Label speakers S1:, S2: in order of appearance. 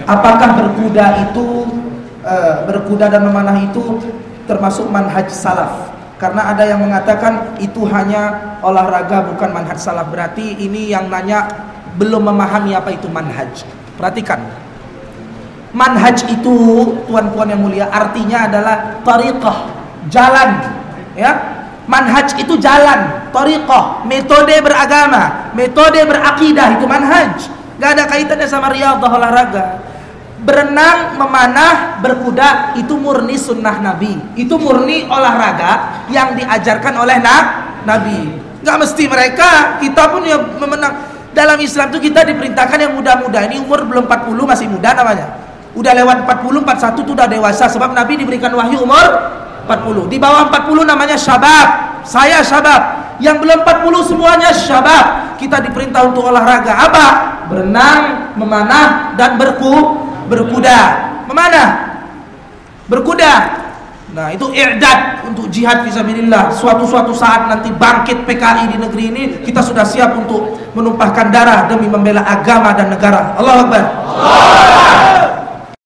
S1: Apakah berkuda dan memanah itu termasuk manhaj salaf? Karena ada yang mengatakan itu hanya olahraga bukan manhaj salaf. Berarti ini yang nanya belum memahami apa itu manhaj. Perhatikan, manhaj itu, tuan-tuan yang mulia, artinya adalah tariqah, jalan, ya. Manhaj itu jalan, tariqah, metode beragama, metode berakidah, itu manhaj. Gak ada kaitannya sama riyadhah, olahraga. Berenang, memanah, berkuda itu murni sunnah Nabi. Itu murni olahraga yang diajarkan oleh Nabi. Gak mesti mereka, kita pun ya memenang. Dalam Islam itu kita diperintahkan yang muda-muda. Ini umur belum 40 masih muda namanya. Udah lewat 40, 41 itu udah dewasa. Sebab Nabi diberikan wahyu umur 40. Di bawah 40 namanya syabab. Saya syabab. Yang belum 40 semuanya syabab. Kita diperintah untuk olahraga. Apa? Berenang, memanah, dan berkuda. Memanah, berkuda. Nah, itu i'dad untuk jihad fisabilillah. Suatu saat nanti bangkit PKI di negeri ini, kita sudah siap untuk menumpahkan darah demi membela agama dan negara. Allahu Akbar.